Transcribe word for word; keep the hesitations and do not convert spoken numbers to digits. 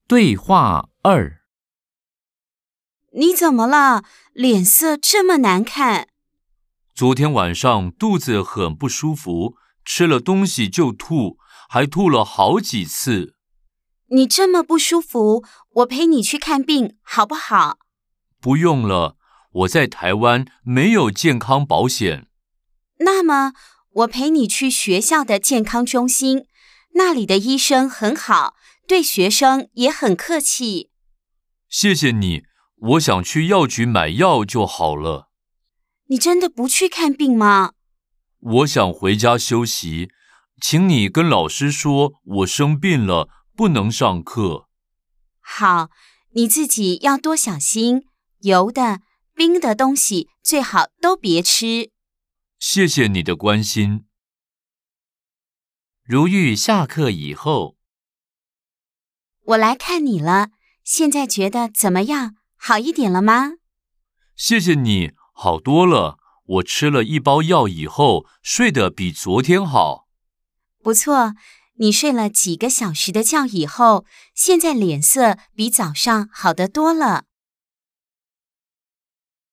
对话二。 你怎么了？脸色这么难看。 昨天晚上肚子很不舒服，吃了东西就吐，还吐了好几次。 你这么不舒服，我陪你去看病，好不好？ 不用了，我在台湾没有健康保险。 那么，我陪你去学校的健康中心，那里的医生很好，对学生也很客气。 谢谢你，我想去药局买药就好了。 你真的不去看病吗？ 我想回家休息，请你跟老师说我生病了，不能上课。 好，你自己要多小心，油的、冰的东西最好都别吃。 谢谢你的关心。如玉下课以后， 我来看你了，现在觉得怎么样？好一点了吗？ 谢谢你，好多了。我吃了一包药以后，睡得比昨天好。 不错，你睡了几个小时的觉以后，现在脸色比早上好得多了。